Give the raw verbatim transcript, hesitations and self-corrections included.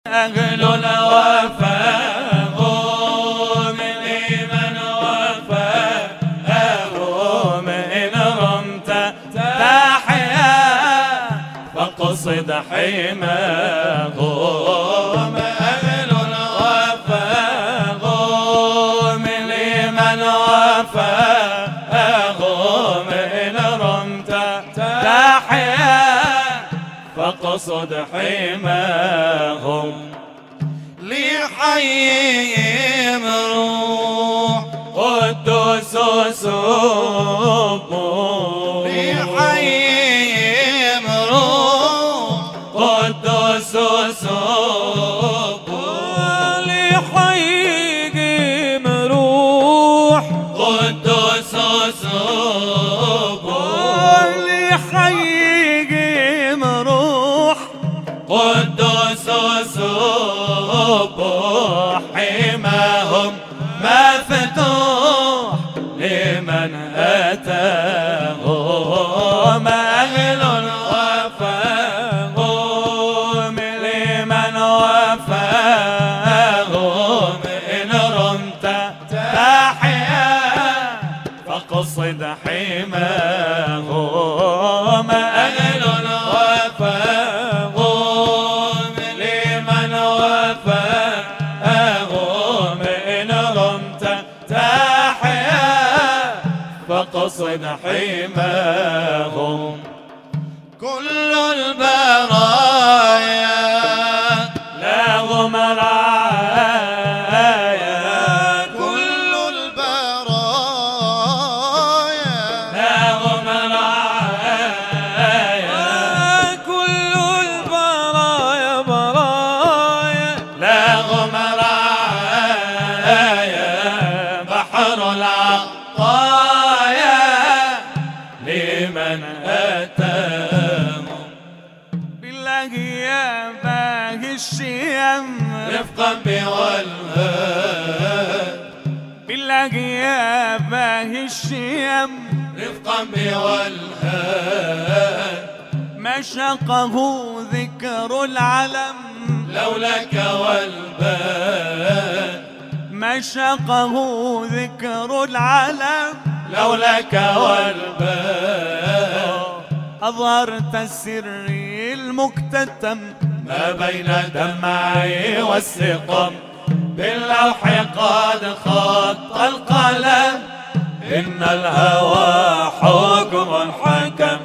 أهل الوفاء هم لمن وفاءهم إن رمت تحيا فاقصد حماهم. أهل الوفاء هم لمن وفاءهم إن رمت تحيا فاقصد حماهم. لحيهم روح قدوس سبوح لحيهم روح قدوس سبوح لحيهم روح قدوس سبوح لحيهم روح قدوس سبوح حماهم مفتوح لمن أتاهم. أهل الوفاء هم لمن وفاهم إن رمت تحيا فاقصد حماهم. أهل الوفاء هم لمن وفاهم إن رمت تحيا فاقصد حماهم. كل البرايا لهم رعايا كل البرايا لهم رعايا كل البرايا برايا لهم رعايا بحر العطايا لمن أتاهم. بالله يا باغي الشيم رفقا بوالهاد بالله يا باغي الشيم رفقا بوالهاد ما شقه ذكر العلم لولاك والباد ما شقه ذكر العلم لولاك والباد أظهرت السر المكتتم ما بين دمعي والسقم باللوح قد خط القلم إن الهوى حكم حكم